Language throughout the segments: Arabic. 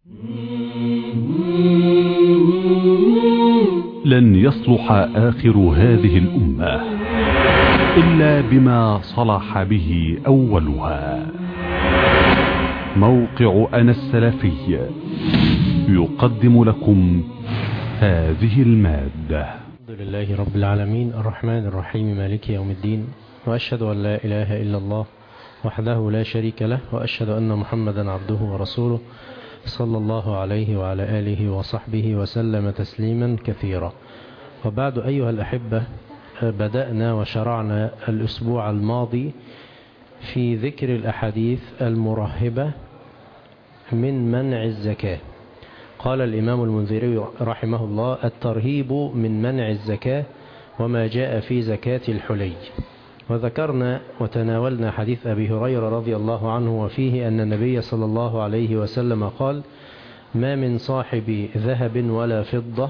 لن يصلح آخر هذه الأمة إلا بما صلح به أولها. موقع أنا السلفي يقدم لكم هذه المادة. الحمد لله رب العالمين الرحمن الرحيم مالك يوم الدين، وأشهد أن لا إله إلا الله وحده لا شريك له، وأشهد أن محمدا عبده ورسوله صلى الله عليه وعلى آله وصحبه وسلم تسليما كثيرا. وبعد أيها الأحبة، بدأنا وشرعنا الأسبوع الماضي في ذكر الأحاديث المرهبة من منع الزكاة. قال الإمام المنذري رحمه الله: الترهيب من منع الزكاة وما جاء في زكاة الحلي. وذكرنا وتناولنا حديث أبي هريرة رضي الله عنه، وفيه أن النبي صلى الله عليه وسلم قال: ما من صاحب ذهب ولا فضة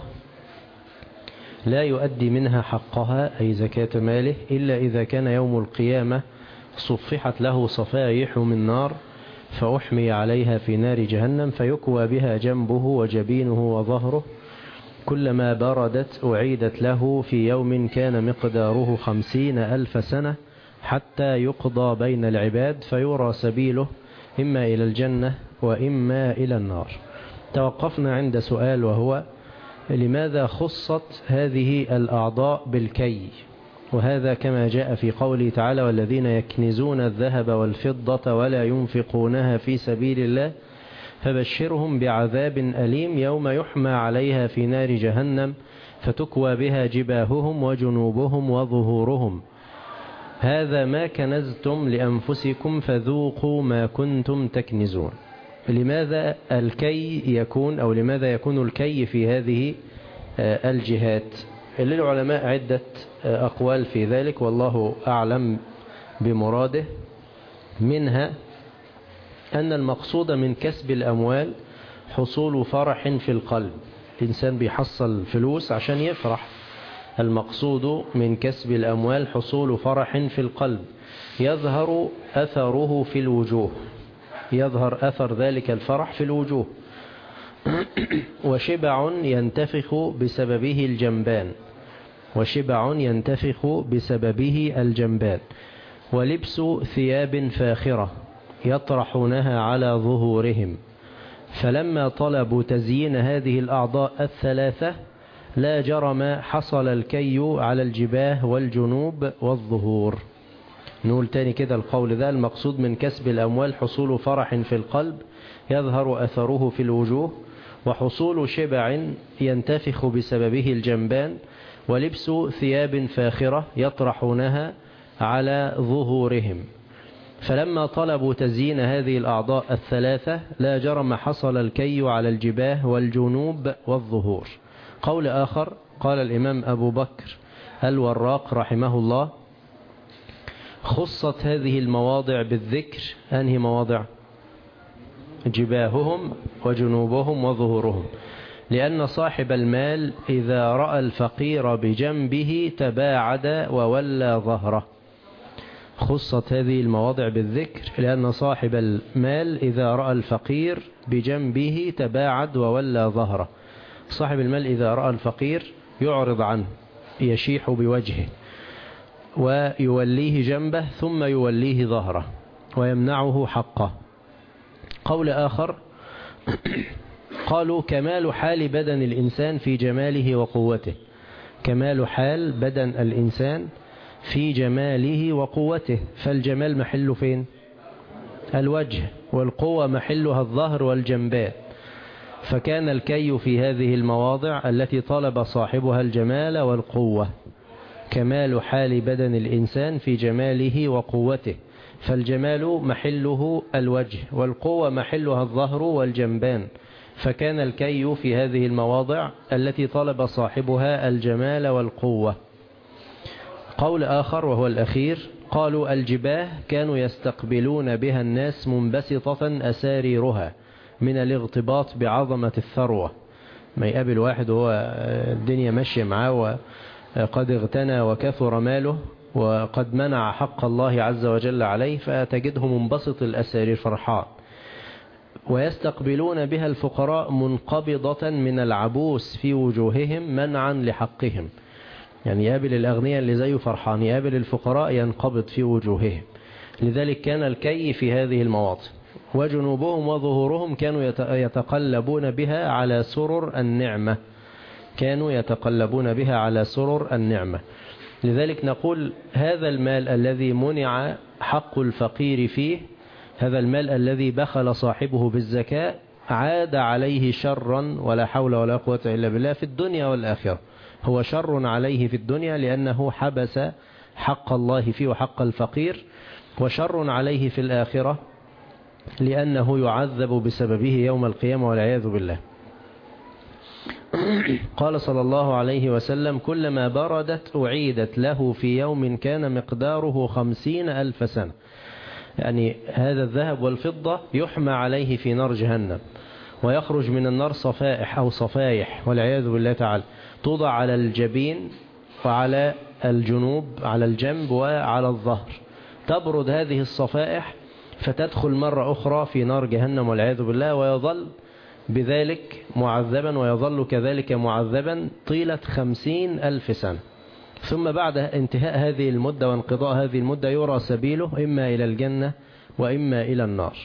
لا يؤدي منها حقها، أي زكاة ماله، إلا إذا كان يوم القيامة صفحت له صفائح من نار فأحمي عليها في نار جهنم فيكوى بها جنبه وجبينه وظهره، كلما بردت أعيدت له في يوم كان مقداره 50,000 سنة حتى يقضى بين العباد فيرى سبيله إما إلى الجنة وإما إلى النار. توقفنا عند سؤال، وهو: لماذا خصت هذه الأعضاء بالكي؟ وهذا كما جاء في قوله تعالى: والذين يكنزون الذهب والفضة ولا ينفقونها في سبيل الله فبشرهم بعذاب أليم يوم يحمى عليها في نار جهنم فتكوى بها جباههم وجنوبهم وظهورهم، هذا ما كنزتم لأنفسكم فذوقوا ما كنتم تكنزون. لماذا الكي يكون، أو لماذا يكون الكي في هذه الجهات؟ للعلماء عدة أقوال في ذلك، والله أعلم بمراده. منها أن المقصود من كسب الأموال حصول فرح في القلب، الإنسان بيحصل فلوس عشان يفرح. المقصود من كسب الأموال حصول فرح في القلب يظهر أثره في الوجوه، يظهر أثر ذلك الفرح في الوجوه. وشبع ينتفخ بسببه الجنبان، وشبع ينتفخ بسببه الجنبان. ولبس ثياب فاخرة يطرحونها على ظهورهم. فلما طلبوا تزيين هذه الأعضاء الثلاثة لا جرم حصل الكي على الجباه والجنوب والظهور. نقول تاني كده القول ده: المقصود من كسب الأموال حصول فرح في القلب يظهر أثره في الوجوه، وحصول شبع ينتفخ بسببه الجنبان، ولبس ثياب فاخرة يطرحونها على ظهورهم. فلما طلبوا تزيين هذه الأعضاء الثلاثة لا جرم حصل الكي على الجباه والجنوب والظهور. قول آخر قال الإمام أبو بكر الوراق رحمه الله: خصت هذه المواضع بالذكر. أنهي مواضع؟ جباههم وجنوبهم وظهورهم، لأن صاحب المال إذا رأى الفقير بجنبه تباعد وولى ظهره. خصت هذه المواضع بالذكر لأن صاحب المال إذا رأى الفقير بجنبه تباعد وولى ظهره. صاحب المال إذا رأى الفقير يعرض عنه، يشيح بوجهه ويوليه جنبه ثم يوليه ظهره ويمنعه حقه. قول آخر قالوا: كمال حال بدن الإنسان في جماله وقوته. كمال حال بدن الإنسان في جماله وقوته، فالجمال محله فين؟ الوجه، والقوة محلها الظهر والجنبان. فكان الكي في هذه المواضع التي طلب صاحبها الجمال والقوة. كمال حال بدن الإنسان في جماله وقوته، فالجمال محله الوجه، والقوة محلها الظهر والجنبان. فكان الكي في هذه المواضع التي طلب صاحبها الجمال والقوة. قول آخر وهو الأخير قالوا: الجباه كانوا يستقبلون بها الناس منبسطة أساريرها من الاغتباط بعظمة الثروة. ما يقابل واحد وهو الدنيا ماشية معاه وقد اغتنى وكثر ماله وقد منع حق الله عز وجل عليه، فتجده منبسط الأسارير فرحان. ويستقبلون بها الفقراء منقبضة من العبوس في وجوههم منعا لحقهم. يعني يقابل الأغنياء اللي زيه فرحان، يقابل الفقراء ينقبض في وجوههم. لذلك كان الكي في هذه المواطن. وجنوبهم وظهورهم كانوا يتقلبون بها على سرر النعمة، كانوا يتقلبون بها على سرر النعمة. لذلك نقول هذا المال الذي منع حق الفقير فيه، هذا المال الذي بخل صاحبه بالزكاة، عاد عليه شرا ولا حول ولا قوة إلا بالله في الدنيا والآخرة. هو شر عليه في الدنيا لأنه حبس حق الله فيه وحق الفقير، وشر عليه في الآخرة لأنه يعذب بسببه يوم القيامة والعياذ بالله. قال صلى الله عليه وسلم: كلما بردت أعيدت له في يوم كان مقداره 50,000 سنة. يعني هذا الذهب والفضة يحمى عليه في نار جهنم، ويخرج من النار صفائح أو صفايح والعياذ بالله تعالى، توضع على الجبين وعلى الجنوب، على الجنب وعلى الظهر. تبرد هذه الصفائح فتدخل مرة أخرى في نار جهنم والعياذ بالله، ويظل بذلك معذبا، ويظل كذلك معذبا طيلة 50,000 سنة. ثم بعد انتهاء هذه المدة وانقضاء هذه المدة يرى سبيله إما إلى الجنة وإما إلى النار.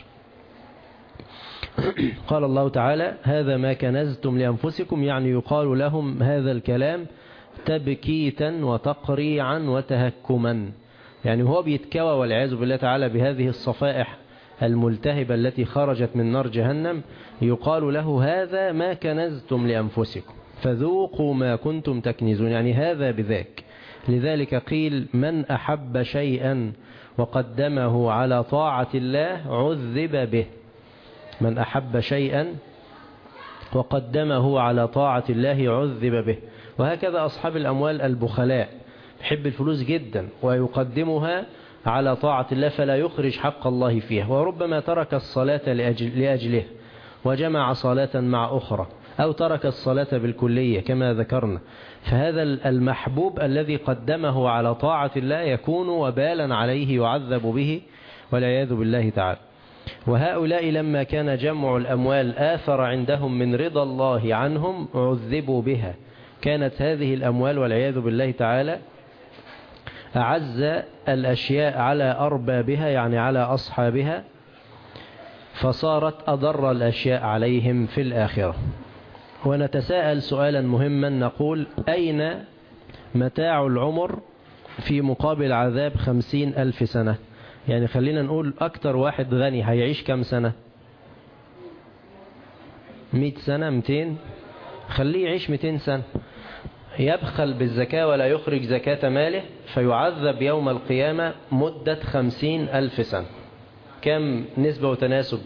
قال الله تعالى: هذا ما كنزتم لأنفسكم، يعني يقال لهم هذا الكلام تبكيتا وتقريعا وتهكما. يعني هو بيتكوى والعياذ بالله تعالى بهذه الصفائح الملتهبة التي خرجت من نار جهنم، يقال له: هذا ما كنزتم لأنفسكم فذوقوا ما كنتم تكنزون، يعني هذا بذاك. لذلك قيل: من أحب شيئا وقدمه على طاعة الله عذب به. من أحب شيئا وقدمه على طاعة الله عذب به. وهكذا أصحاب الأموال البخلاء، يحب الفلوس جدا ويقدمها على طاعة الله فلا يخرج حق الله فيها، وربما ترك الصلاة لأجله وجمع صلاة مع أخرى، أو ترك الصلاة بالكلية كما ذكرنا. فهذا المحبوب الذي قدمه على طاعة الله يكون وبالا عليه يعذب به والعياذ بالله تعالى. وهؤلاء لما كان جمع الأموال آثر عندهم من رضا الله عنهم عذبوا بها. كانت هذه الأموال والعياذ بالله تعالى أعز الأشياء على أربابها، يعني على أصحابها، فصارت أضر الأشياء عليهم في الآخرة. ونتساءل سؤالا مهما، نقول: أين متاع العمر في مقابل عذاب 50,000 سنة؟ يعني خلينا نقول أكتر واحد غني هيعيش كم سنة؟ 100 سنة، 200، خليه يعيش 200 سنة. يبخل بالزكاة ولا يخرج زكاة ماله فيعذب يوم القيامة مدة 50,000 سنة. كم نسبة وتناسب؟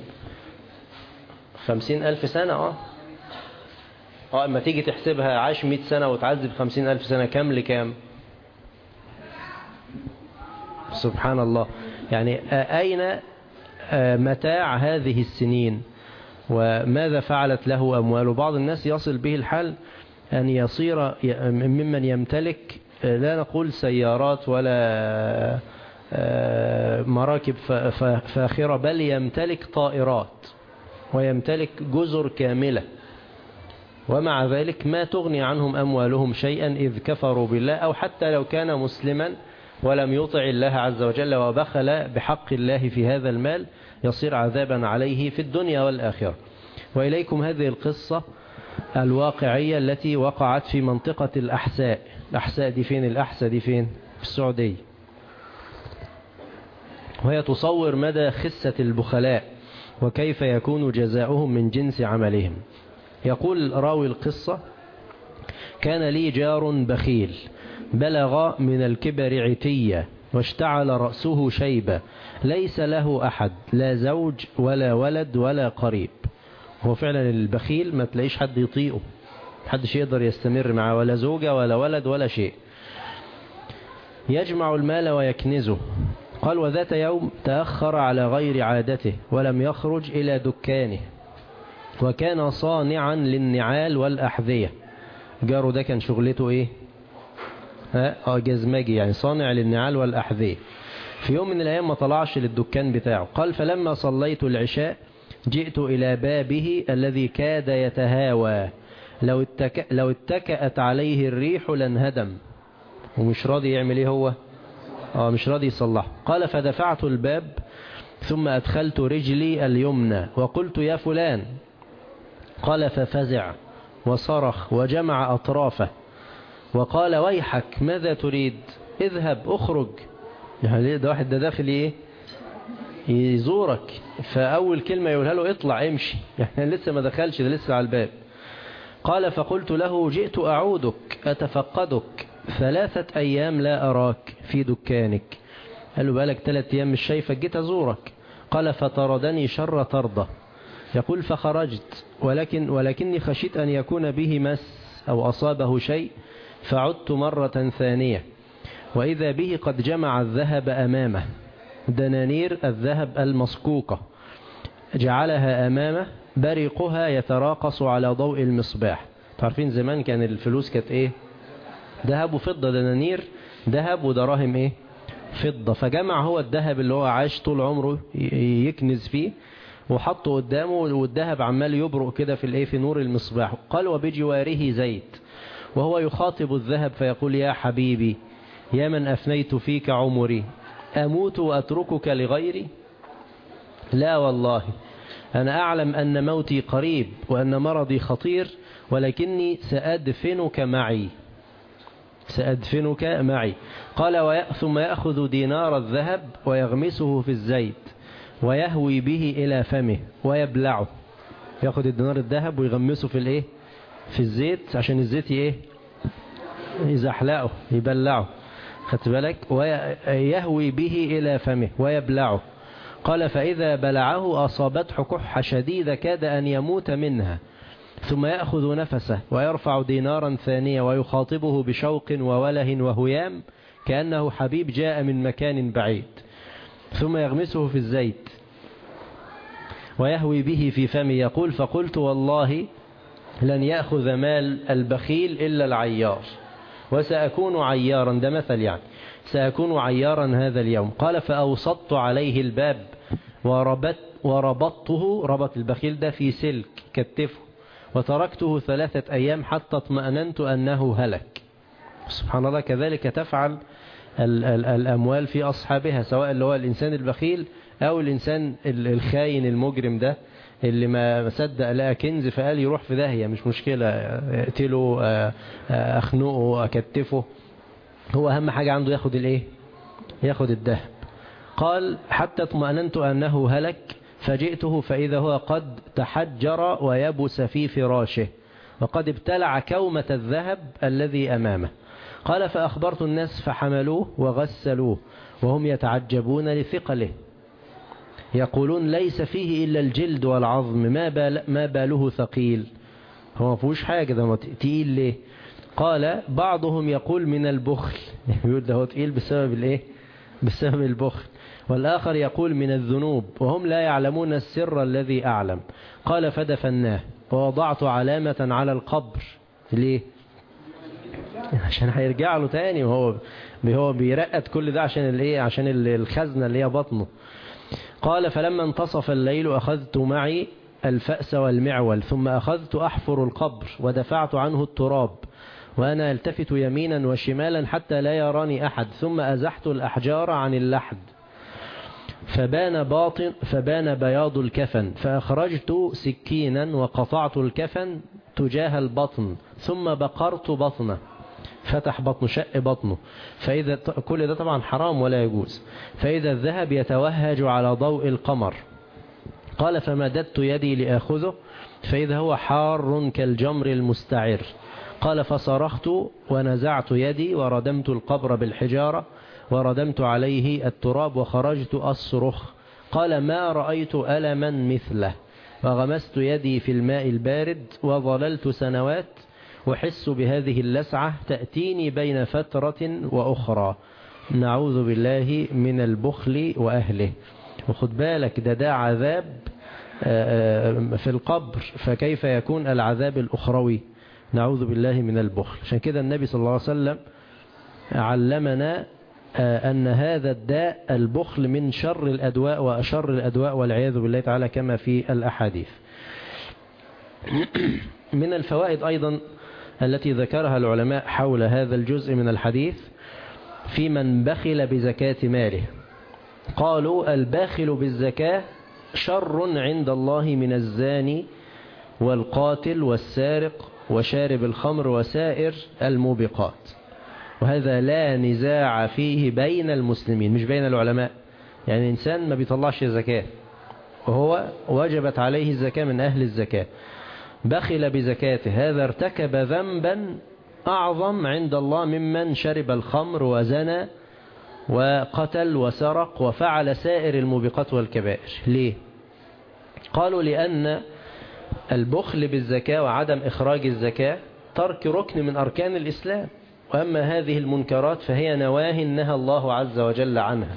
50,000 سنة. اما تيجي تحسبها، عاش 100 سنة وتعذب 50,000 سنة، كم لكام؟ سبحان الله. يعني أين متاع هذه السنين وماذا فعلت له أموال؟ بعض الناس يصل به الحال أن يصير ممن يمتلك، لا نقول سيارات ولا مراكب فاخرة، بل يمتلك طائرات ويمتلك جزر كاملة، ومع ذلك ما تغني عنهم أموالهم شيئا إذ كفروا بالله، أو حتى لو كان مسلما ولم يطع الله عز وجل وبخل بحق الله في هذا المال يصير عذابا عليه في الدنيا والآخرة. وإليكم هذه القصة الواقعية التي وقعت في منطقة الأحساء. الأحساء دي فين؟ الأحساء دي فين؟ في السعودية. وهي تصور مدى خسة البخلاء وكيف يكون جزاؤهم من جنس عملهم. يقول راوي القصة: كان لي جار بخيل بلغ من الكبر عتية واشتعل رأسه شيبة، ليس له أحد، لا زوج ولا ولد ولا قريب. هو فعلا البخيل ما تلاقيش حد يطيقه، محدش يقدر يستمر معه، ولا زوجة ولا ولد ولا شيء. يجمع المال ويكنزه. قال: وذات يوم تأخر على غير عادته ولم يخرج إلى دكانه، وكان صانعا للنعال والأحذية. جاره ده كان شغلته إيه؟ جزمجي، يعني صانع للنعال والأحذية. في يوم من الأيام ما طلعش للدكان بتاعه. قال: فلما صليت العشاء جئت إلى بابه الذي كاد يتهاوى، لو اتكأت عليه الريح لانهدم. ومش راضي يعمل ايه هو؟ مش راضي يصلح. قال فدفعت الباب ثم أدخلت رجلي اليمنى وقلت يا فلان. قال ففزع وصرخ وجمع أطرافه وقال ويحك ماذا تريد؟ اذهب اخرج. يعني ده واحد ده داخل ايه يزورك، فأول كلمة يقولها له اطلع امشي، يعني لسه ما دخلش، ده لسه على الباب. قال فقلت له جئت أعودك أتفقدك 3 أيام لا أراك في دكانك. قال له بقالك 3 أيام مش شايفك، جيت أزورك. قال فطردني شر طردة. يقول فخرجت ولكني خشيت أن يكون به مس أو أصابه شيء، فعدت مرة ثانية وإذا به قد جمع الذهب أمامه، دنانير الذهب المصكوكة جعلها أمامه، بريقها يتراقص على ضوء المصباح. تعرفين زمان كان الفلوس كانت ايه؟ ذهب وفضة، دنانير ذهب ودراهم ايه؟ فضة. فجمع هو الذهب اللي هو عاش طول عمره يكنز فيه وحطه قدامه، والذهب عمال يبرق كده في الايه، في نور المصباح. قال وبجواره زيت وهو يخاطب الذهب فيقول يا حبيبي يا من أفنيت فيك عمري، أموت وأتركك لغيري؟ لا والله، أنا أعلم أن موتي قريب وأن مرضي خطير، ولكني سأدفنك معي. قال ثم يأخذ دينار الذهب ويغمسه في الزيت ويهوي به إلى فمه ويبلعه. يأخذ الدينار الذهب ويغمسه في الايه، في الزيت، عشان الزيت ايه، يزحلقه يبلعه، خدت بالك؟ ويهوي به إلى فمه ويبلعه. قال فإذا بلعه أصابته كحة شديدة كاد أن يموت منها، ثم يأخذ نفسه ويرفع دينارا ثانية ويخاطبه بشوق ووله وهيام كأنه حبيب جاء من مكان بعيد، ثم يغمسه في الزيت ويهوي به في فمه. يقول فقلت والله لن يأخذ مال البخيل إلا العيار، وسأكون عيارا، ده مثل يعني، سأكون عيارا هذا اليوم. قال فأوسطت عليه الباب وربطته، ربط البخيل ده في سلك كتفه، وتركته 3 أيام حتى اطمأننت أنه هلك. سبحان الله، كذلك تفعل الأموال في أصحابها، سواء اللي هو الإنسان البخيل أو الإنسان الخاين المجرم ده اللي ما صدق لقى كنز فقال يروح في داهية، مش مشكلة، اقتله، أخنقه، أكتفه، هو أهم حاجة عنده ياخد الايه، ياخد الذهب. قال حتى اطمأننت أنه هلك، فجئته فإذا هو قد تحجر ويبس في فراشه وقد ابتلع كومة الذهب الذي أمامه. قال فأخبرت الناس فحملوه وغسلوه وهم يتعجبون لثقله، يقولون ليس فيه إلا الجلد والعظم، ما باله ثقيل، هو ما فيهوش حاجة، ده تقيل ليه؟ قال بعضهم يقول من البخل، يقول ده هو تقيل بسبب الايه، بسبب البخل، والآخر يقول من الذنوب، وهم لا يعلمون السر الذي أعلم. قال فدفناه ووضعت علامة على القبر. ليه؟ عشان هيرجع له تاني، وهو بيرقد كل ده عشان الايه، عشان الخزنة اللي هي بطنه. قال فلما انتصف الليل أخذت معي الفأس والمعول، ثم أخذت أحفر القبر ودفعت عنه التراب وأنا التفت يمينا وشمالا حتى لا يراني أحد، ثم أزحت الأحجار عن اللحد فبان بياض الكفن، فأخرجت سكينا وقطعت الكفن تجاه البطن، ثم بقرت بطنه، فتح بطنه، شق بطنه، فإذا كل ده طبعا حرام ولا يجوز، فإذا الذهب يتوهج على ضوء القمر. قال فمددت يدي لأخذه فإذا هو حار كالجمر المستعر. قال فصرخت ونزعت يدي وردمت القبر بالحجارة وردمت عليه التراب وخرجت أصرخ. قال ما رأيت ألما مثله، وغمست يدي في الماء البارد وظللت سنوات أحس بهذه اللسعة تأتيني بين فترة وأخرى. نعوذ بالله من البخل وأهله. وخد بالك ده عذاب في القبر، فكيف يكون العذاب الأخروي؟ نعوذ بالله من البخل. عشان كده النبي صلى الله عليه وسلم علمنا أن هذا الداء البخل من شر الأدواء وأشر الأدواء والعياذ بالله تعالى كما في الأحاديث. من الفوائد أيضا التي ذكرها العلماء حول هذا الجزء من الحديث في من بخل بزكاة ماله. قالوا الباخل بالزكاة شر عند الله من الزاني والقاتل والسارق وشارب الخمر وسائر الموبقات. وهذا لا نزاع فيه بين المسلمين، مش بين العلماء. يعني إنسان ما بيطلعش زكاة وهو وجبت عليه الزكاة من أهل الزكاة، بخل بزكاته، هذا ارتكب ذنبا أعظم عند الله ممن شرب الخمر وزنى وقتل وسرق وفعل سائر الموبقات والكبائر. ليه؟ قالوا لأن البخل بالزكاة وعدم إخراج الزكاة ترك ركن من أركان الإسلام، وأما هذه المنكرات فهي نواهي نهى الله عز وجل عنها،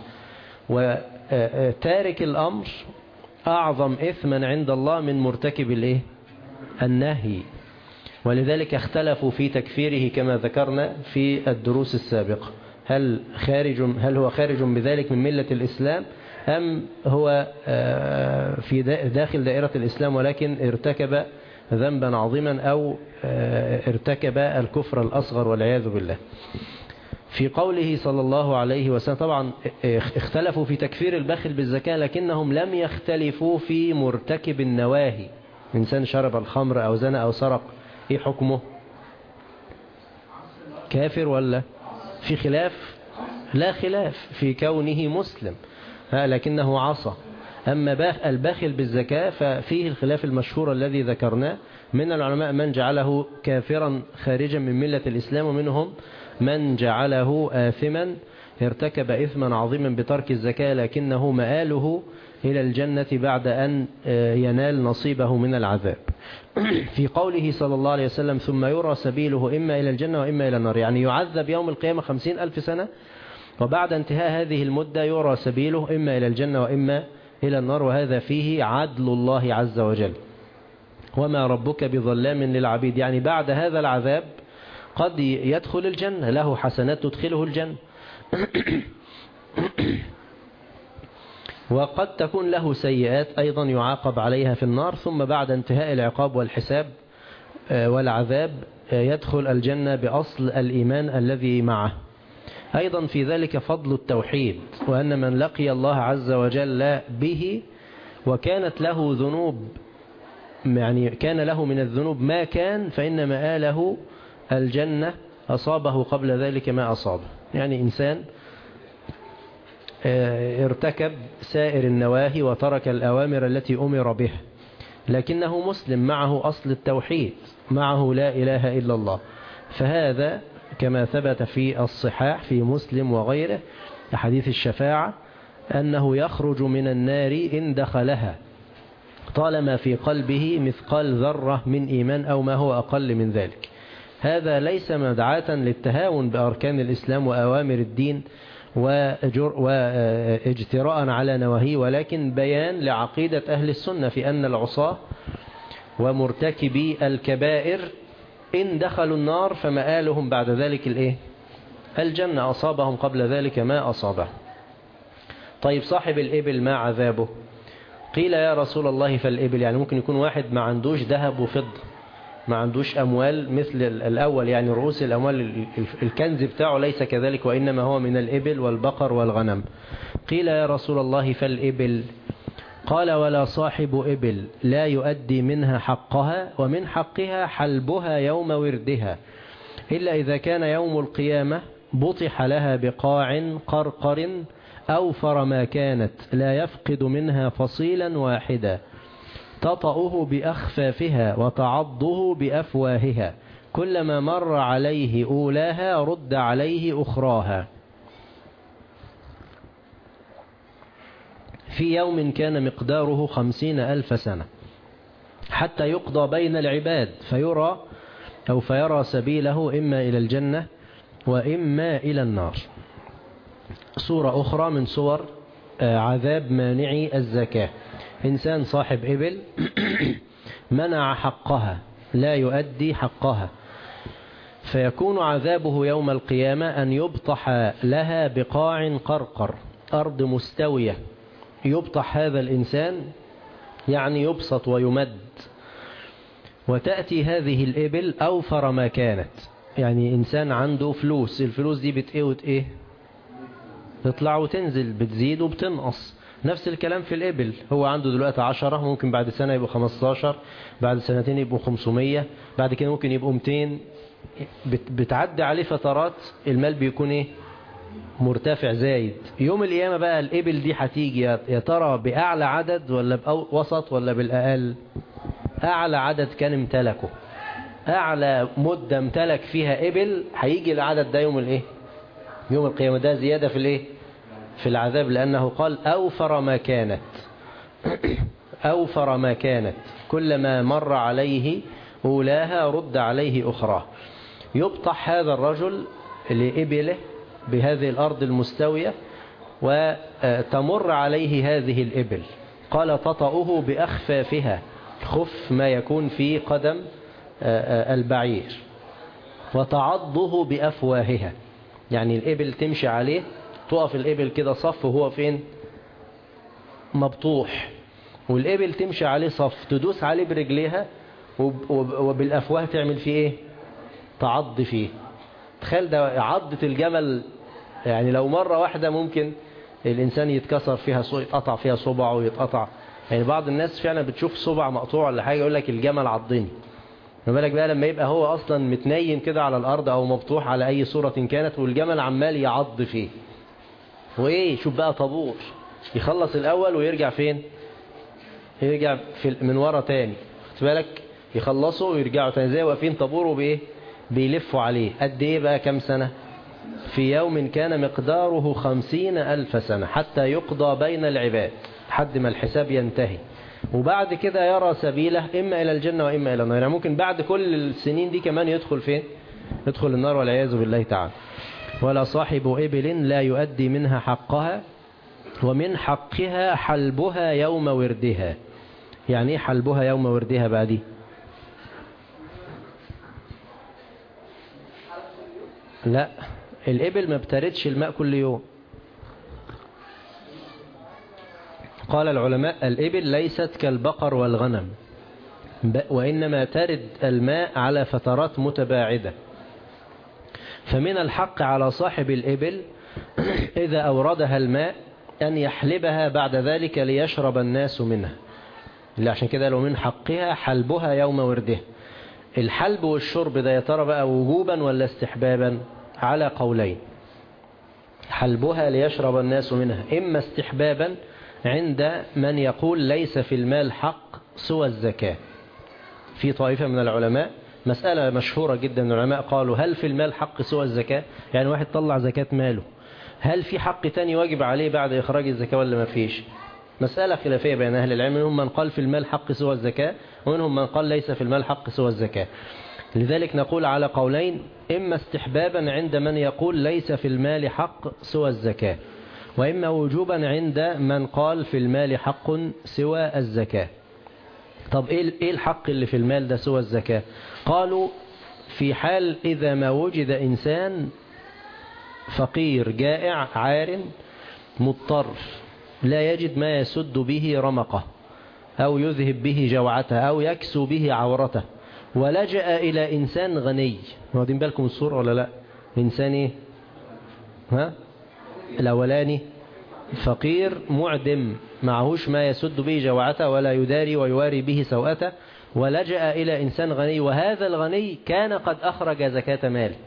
وتارك الأمر أعظم إثما عند الله من مرتكب النهي. ولذلك اختلفوا في تكفيره كما ذكرنا في الدروس السابقة، هل هو خارج بذلك من ملة الإسلام أم هو في داخل دائرة الإسلام ولكن ارتكب ذنبا عظيما أو ارتكب الكفر الأصغر والعياذ بالله. في قوله صلى الله عليه وسلم طبعا اختلفوا في تكفير البخل بالزكاة، لكنهم لم يختلفوا في مرتكب النواهي. إنسان شرب الخمر أو زنى أو سرق، إيه حكمه؟ كافر ولا في خلاف؟ لا خلاف في كونه مسلم لكنه عصى. أما الباخل بالزكاة ففيه الخلاف المشهور الذي ذكرناه، من العلماء من جعله كافرا خارجا من ملة الإسلام، ومنهم من جعله آثما ارتكب إثما عظيما بترك الزكاة لكنه مآله إلى الجنة بعد أن ينال نصيبه من العذاب. في قوله صلى الله عليه وسلم ثم يرى سبيله إما إلى الجنة وإما إلى النار، يعني يعذب يوم القيامة 50,000 سنة، وبعد انتهاء هذه المدة يرى سبيله إما إلى الجنة وإما إلى النار، وهذا فيه عدل الله عز وجل. وما ربك بظلام للعبيد، يعني بعد هذا العذاب قد يدخل الجنة، له حسنات تدخله الجنة وقد تكون له سيئات أيضا يعاقب عليها في النار، ثم بعد انتهاء العقاب والحساب والعذاب يدخل الجنة بأصل الإيمان الذي معه. أيضا في ذلك فضل التوحيد، وأن من لقي الله عز وجل به وكانت له ذنوب، يعني كان له من الذنوب ما كان، فإن مآله الجنة أصابه قبل ذلك ما أصابه. يعني إنسان ارتكب سائر النواهي وترك الأوامر التي أمر بها، لكنه مسلم معه أصل التوحيد، معه لا إله إلا الله، فهذا كما ثبت في الصحاح في مسلم وغيره حديث الشفاعة أنه يخرج من النار إن دخلها طالما في قلبه مثقال ذرة من إيمان أو ما هو أقل من ذلك. هذا ليس مدعاة للتهاون بأركان الإسلام وأوامر الدين واجتراء على نواهيه، ولكن بيان لعقيدة أهل السنة في أن العصاة ومرتكبي الكبائر إن دخلوا النار فمآلهم بعد ذلك الجنة، أصابهم قبل ذلك ما أصابه. طيب صاحب الإبل ما عذابه؟ قيل يا رسول الله فالإبل، يعني ممكن يكون واحد ما عندوش ذهب وفضة، ما عندوش أموال مثل الأول، يعني رؤوس الأموال الكنز بتاعه ليس كذلك، وإنما هو من الإبل والبقر والغنم. قيل يا رسول الله فالإبل؟ قال ولا صاحب إبل لا يؤدي منها حقها، ومن حقها حلبها يوم وردها، إلا إذا كان يوم القيامة بطح لها بقاع قرقر أوفر ما كانت، لا يفقد منها فصيلا واحدا، تطأه بأخفافها وتعضه بأفواهها، كلما مر عليه أولاها رد عليه أخراها، في يوم كان مقداره 50,000 سنة، حتى يقضى بين العباد فيرى سبيله إما إلى الجنة وإما إلى النار. صورة أخرى من صور عذاب مانعي الزكاة، إنسان صاحب إبل منع حقها، لا يؤدي حقها، فيكون عذابه يوم القيامة أن يبطح لها بقاع قرقر، أرض مستوية، يبطح هذا الإنسان يعني يبسط ويمد. وتأتي هذه الإبل أوفر ما كانت، يعني إنسان عنده فلوس، الفلوس دي بتإيه تطلع وتنزل، بتزيد وبتنقص. نفس الكلام في الإبل، هو عنده دلوقتي 10، ممكن بعد سنة يبقوا 15، بعد سنتين يبقوا 500، بعد كده ممكن يبقوا 200. بتعدي عليه فترات المال بيكون مرتفع زايد. يوم القيامة بقى الإبل دي هتيجي يا ترى بأعلى عدد ولا بوسط ولا بالأقل؟ أعلى عدد كان امتلكه، أعلى مدة امتلك فيها إبل، هيجي العدد ده يوم القيامة. ده زيادة في العذاب، لأنه قال أوفر ما كانت أوفر ما كانت، كلما مر عليه أولاها رد عليه أخرى. يبطح هذا الرجل لإبله بهذه الأرض المستوية، وتمر عليه هذه الإبل، قال تطأه بأخفافها، خف ما يكون في قدم البعير، وتعضه بأفواهها، يعني الإبل تمشي عليه، تقف الإبل كده صف وهو فين؟ مبطوح، والإبل تمشي عليه صف، تدوس عليه برجليها وبالأفواه تعمل فيه تعض فيه. تخيل ده عضة الجمل، يعني لو مرة واحدة ممكن الإنسان يتكسر فيها، يتقطع فيها صبعه ويتقطع. يعني بعض الناس فعلا بتشوف صبع مقطوع ولا حاجة يقول لك الجمل عضني. ما بالك بقى لما يبقى هو أصلا متنيم كده على الأرض أو مبطوح على أي صورة كانت، والجمل عمال يعض فيه. شوف بقى طابور، يخلص الأول ويرجع فين؟ يرجع من ورا تاني، خد بالك، يخلصوا ويرجعوا تاني، زي واقفين طابور بيلفوا عليه. قد ايه بقى؟ كم سنة؟ في يوم كان مقداره 50,000 سنة، حتى يقضى بين العباد، لحد ما الحساب ينتهي. وبعد كده يرى سبيله إما إلى الجنة وإما إلى النار. يعني ممكن بعد كل السنين دي كمان يدخل فين؟ يدخل النار والعياذ بالله تعالى. ولا صاحب إبل لا يؤدي منها حقها، ومن حقها حلبها يوم وردها. يعني ايه حلبها يوم وردها بقى دي؟ لا، الإبل ما بتردش الماء كل يوم. قال العلماء الإبل ليست كالبقر والغنم، وإنما ترد الماء على فترات متباعدة. فمن الحق على صاحب الإبل إذا أوردها الماء أن يحلبها بعد ذلك ليشرب الناس منها. عشان كده لو من حقها حلبها يوم وردها. الحلب والشرب ده يا ترى بقى وجوبا ولا استحبابا؟ على قولين. حلبها ليشرب الناس منها، إما استحبابا عند من يقول ليس في المال حق سوى الزكاة. في طائفة من العلماء، مسألة مشهورة جدا، العلماء قالوا هل في المال حق سوى الزكاة؟ يعني واحد طلع زكاة ماله، هل في حق تاني واجب عليه بعد إخراج الزكاة ولا ما فيش؟ مسألة خلافية بين أهل العلم، منهم من قال في المال حق سوى الزكاة، ومنهم من قال ليس في المال حق سوى الزكاة. لذلك نقول على قولين، إما استحبابا عند من يقول ليس في المال حق سوى الزكاة، وإما وجوبا عند من قال في المال حق سوى الزكاة. طب إيه الحق اللي في المال ده سوى الزكاة؟ قالوا في حال إذا ما وجد إنسان فقير جائع عار مضطر، لا يجد ما يسد به رمقه أو يذهب به جوعته أو يكسو به عورته، ولجأ إلى إنسان غني. واخدين بالكم الصورة ولا لا؟ إنسان الأولاني فقير معدم، معهوش ما يسد به جوعته ولا يداري ويواري به سوءته، ولجأ إلى إنسان غني، وهذا الغني كان قد أخرج زكاة ماله.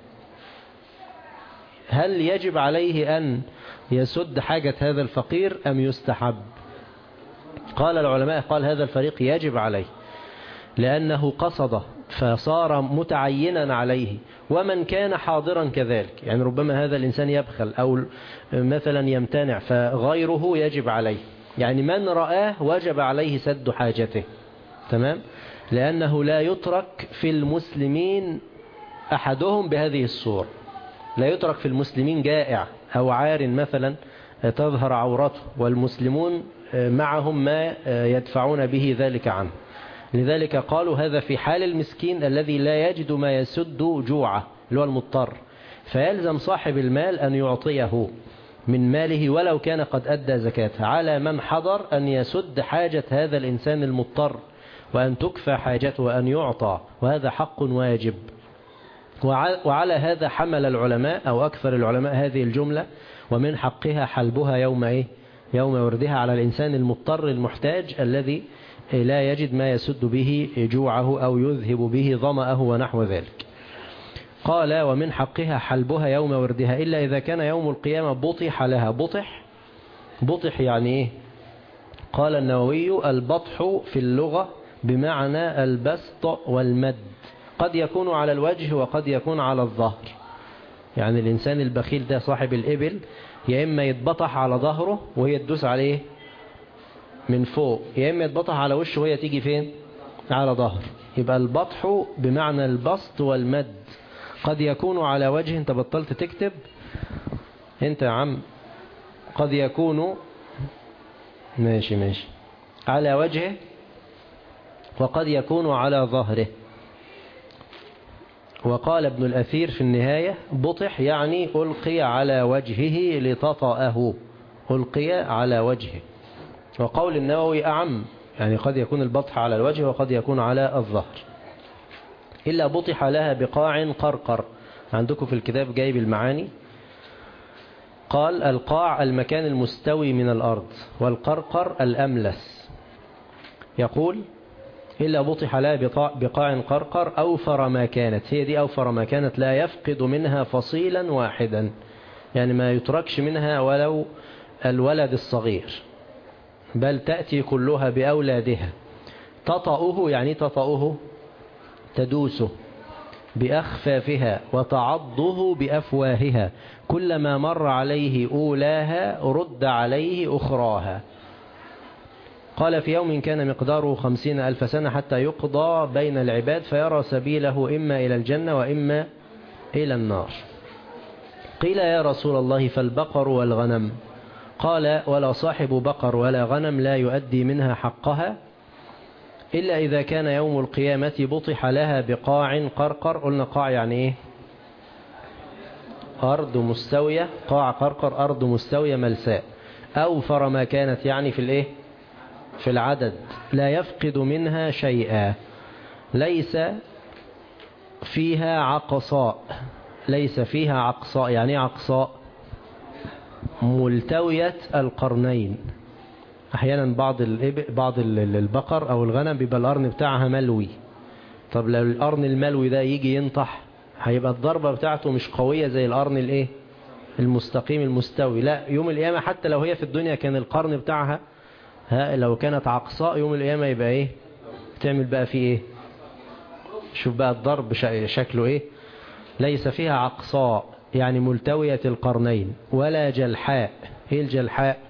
هل يجب عليه أن يسد حاجة هذا الفقير أم يستحب؟ قال العلماء، قال هذا الفريق يجب عليه، لأنه قصده فصار متعينا عليه، ومن كان حاضرا كذلك. يعني ربما هذا الإنسان يبخل أو مثلا يمتنع، فغيره يجب عليه. يعني من رآه وجب عليه سد حاجته، تمام؟ لأنه لا يترك في المسلمين أحدهم بهذه الصورة. لا يترك في المسلمين جائع أو عار مثلا تظهر عورته، والمسلمون معهم ما يدفعون به ذلك عنه. لذلك قالوا هذا في حال المسكين الذي لا يجد ما يسد جوعه، اللي هو المضطر، فيلزم صاحب المال أن يعطيه من ماله ولو كان قد أدى زكاته، على من حضر أن يسد حاجة هذا الإنسان المضطر، وأن تكفى حاجته وأن يعطى، وهذا حق واجب. وعلى هذا حمل العلماء أو أكثر العلماء هذه الجملة: ومن حقها حلبها يوم إيه؟ يوم وردها، على الإنسان المضطر المحتاج الذي لا يجد ما يسد به جوعه أو يذهب به ظمأه ونحو ذلك. قال: ومن حقها حلبها يوم وردها إلا إذا كان يوم القيامة بطح لها. بطح يعني إيه؟ قال النووي: البطح في اللغة بمعنى البسط والمد، قد يكون على الوجه وقد يكون على الظهر. يعني الإنسان البخيل ده صاحب الإبل يا إما يتبطح على ظهره وهي تدوس عليه من فوق، يا إما يتبطح على وشه وهي تيجي فين؟ على ظهر. يبقى البطح بمعنى البسط والمد، قد يكون على وجه. انت بطلت تكتب انت يا عم. قد يكون ماشي على وجهه، وقد يكون على ظهره. وقال ابن الأثير في النهاية: بطح يعني ألقي على وجهه لتطأه، ألقي على وجهه. وقول النووي أعم، يعني قد يكون البطح على الوجه وقد يكون على الظهر. إلا بطح لها بقاع قرقر. عندكم في الكتاب جايب المعاني. قال: القاع المكان المستوي من الأرض، والقرقر الأملس. يقول: إلا بطح لها بقاع قرقر أوفر ما كانت. هي دي أوفر ما كانت، لا يفقد منها فصيلا واحدا، يعني ما يتركش منها ولو الولد الصغير، بل تأتي كلها بأولادها. تطأه يعني تطأه تدوسه بأخفافها وتعضه بأفواهها، كلما مر عليه أولاها رد عليه أخراها. قال: في يوم كان مقداره 50,000 سنة حتى يقضى بين العباد، فيرى سبيله إما إلى الجنة وإما إلى النار. قيل: يا رسول الله فالبقر والغنم؟ قال: ولا صاحب بقر ولا غنم لا يؤدي منها حقها إلا إذا كان يوم القيامة بطح لها بقاع قرقر. قلنا قاع يعني إيه؟ أرض مستوية. قاع قرقر أرض مستوية ملساء. أوفر ما كانت يعني في الإيه؟ في العدد، لا يفقد منها شيئا، ليس فيها عقصاء. ليس فيها عقصاء يعني عقصاء ملتوية القرنين. أحيانا بعض البقر أو الغنم بيبقى القرن بتاعها ملوي. طب لو القرن الملوي ده يجي ينطح، هيبقى الضربة بتاعته مش قوية زي القرن الايه المستقيم المستوي. لا، يوم القيامة حتى لو هي في الدنيا كان القرن بتاعها لو كانت عقصاء، يوم القيامة يبقى ايه؟ تعمل بقى فيه ايه؟ شوف بقى الضرب شكله ايه. ليس فيها عقصاء يعني ملتوية القرنين، ولا جلحاء. ايه الجلحاء؟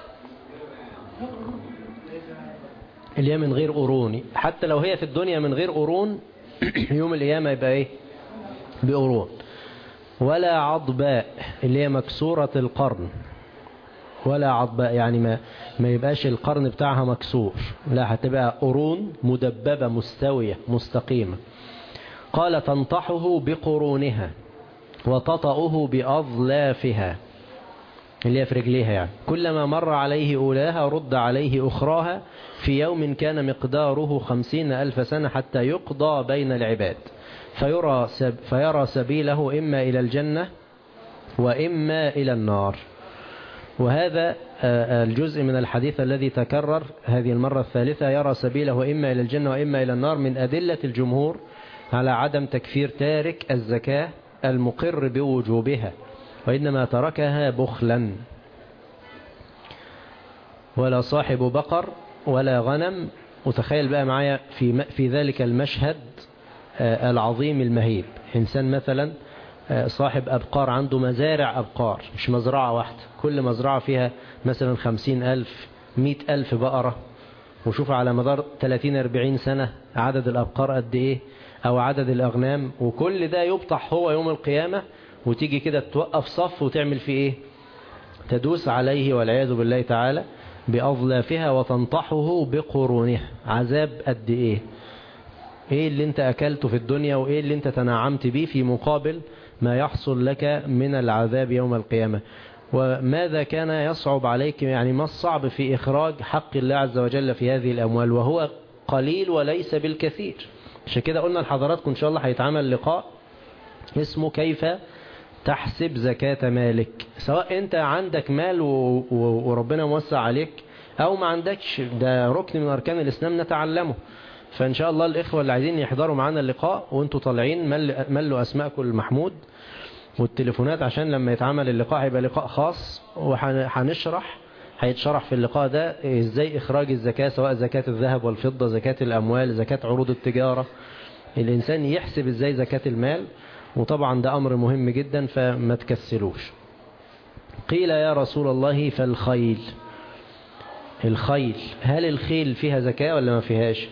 اللي هي من غير قرون. حتى لو هي في الدنيا من غير قرون يوم القيامة يبقى ايه؟ بقرون. ولا عضباء اللي هي مكسورة القرن. ولا عضباء يعني ما يبقاش القرن بتاعها مكسور، لا، هتبقى قرون مدببة مستوية مستقيمة. قال: تنطحه بقرونها وتطأه بأظلافها، اللي هي في رجليها يعني. كلما مر عليه أولاها رد عليه أخراها، في يوم كان مقداره 50,000 سنة حتى يقضى بين العباد، فيرى سبيله إما إلى الجنة وإما إلى النار. وهذا الجزء من الحديث الذي تكرر هذه المرة الثالثة: يرى سبيله إما إلى الجنة وإما إلى النار، من أدلة الجمهور على عدم تكفير تارك الزكاة المقر بوجوبها، وإنما تركها بخلا. ولا صاحب بقر ولا غنم. وتخيل بقى معايا في ذلك المشهد العظيم المهيب، إنسان مثلا صاحب أبقار، عنده مزارع أبقار، مش مزرعة واحدة، كل مزرعة فيها مثلا 50,000 100,000 بقرة، وشوف على مدار 30-40 سنة عدد الأبقار قد إيه، أو عدد الأغنام، وكل ده يبطح هو يوم القيامة، وتيجي كده توقف صف وتعمل فيه إيه؟ تدوس عليه والعياذ بالله تعالى بأظلافها وتنطحه بقرونها. عذاب قد إيه؟ ايه اللي انت اكلته في الدنيا وايه اللي انت تنعمت به في مقابل ما يحصل لك من العذاب يوم القيامة. وماذا كان يصعب عليك، يعني ما الصعب في إخراج حق الله عز وجل في هذه الأموال وهو قليل وليس بالكثير. عشان كده قلنا لحضراتكم إن شاء الله هيتعمل لقاء اسمه كيف تحسب زكاة مالك، سواء أنت عندك مال وربنا موسع عليك أو ما عندكش، ده ركن من أركان الإسلام نتعلمه. فإن شاء الله الإخوة اللي عايزين يحضروا معنا اللقاء وأنتوا طالعين ملوا أسماءكم المحمود والتليفونات، عشان لما يتعمل اللقاء هيبقى لقاء خاص هيتشرح في اللقاء ده ازاي اخراج الزكاة، سواء زكاة الذهب والفضة، زكاة الاموال، زكاة عروض التجارة، الانسان يحسب ازاي زكاة المال. وطبعا ده امر مهم جدا فما تكسلوش. قيل يا رسول الله فالخيل، الخيل هل الخيل فيها زكاة ولا ما فيهاش؟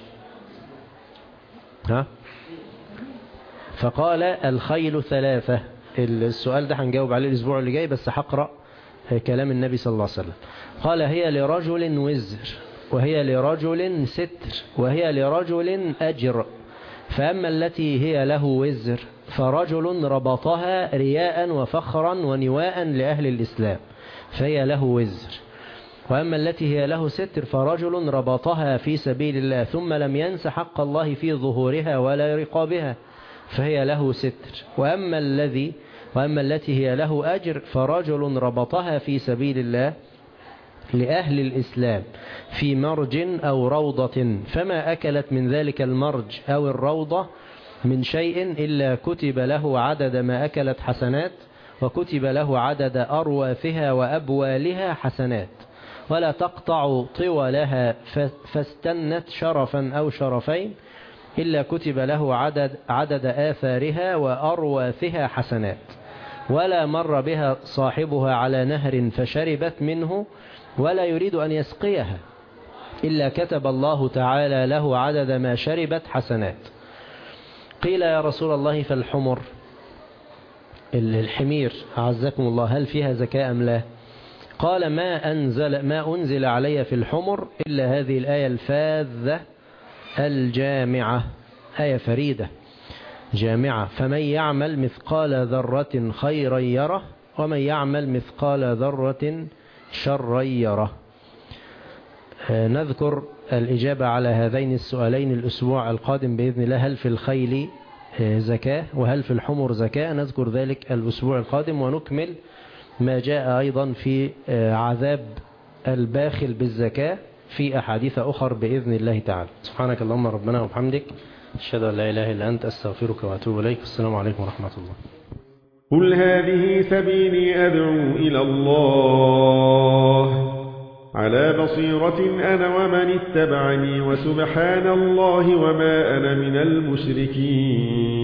فقال الخيل ثلاثة. السؤال ده هنجاوب عليه الأسبوع اللي جاي، بس هقرأ كلام النبي صلى الله عليه وسلم. قال هي لرجل وزر، وهي لرجل ستر، وهي لرجل أجر. فأما التي هي له وزر فرجل ربطها رياء وفخرا ونواء لأهل الإسلام فهي له وزر. وأما التي هي له ستر فرجل ربطها في سبيل الله ثم لم ينس حق الله في ظهورها ولا رقابها فهي له ستر. وأما التي هي له أجر فرجل ربطها في سبيل الله لأهل الإسلام في مرج أو روضة فما أكلت من ذلك المرج أو الروضة من شيء إلا كتب له عدد ما أكلت حسنات، وكتب له عدد أرواثها وأبوالها حسنات، ولا تقطع طولها فاستنت شرفا أو شرفين إلا كتب له عدد آثارها وأرواثها حسنات، ولا مر بها صاحبها على نهر فشربت منه ولا يريد أن يسقيها إلا كتب الله تعالى له عدد ما شربت حسنات. قيل يا رسول الله فالحمر، الحمير أعزكم الله، هل فيها زكاة أم لا؟ قال ما أنزل علي في الحمر إلا هذه الآية الفاذة الجامعة، آية فريدة جامعة، فمن يعمل مثقال ذرة خيرا يره ومن يعمل مثقال ذرة شرا يره. نذكر الإجابة على هذين السؤالين الأسبوع القادم بإذن الله، هل في الخيل زكاة وهل في الحمر زكاة، نذكر ذلك الأسبوع القادم، ونكمل ما جاء أيضا في عذاب الباخل بالزكاة في أحاديث أخر بإذن الله تعالى. سبحانك اللهم ربنا وبحمدك، أشهد أن لا إله إلا أنت، أستغفرك وأتوب إليك. السلام عليكم ورحمة الله. قل هذه سبيلي أدعو إلى الله على بصيرة أنا ومن اتبعني، وسبحان الله وما أنا من المشركين.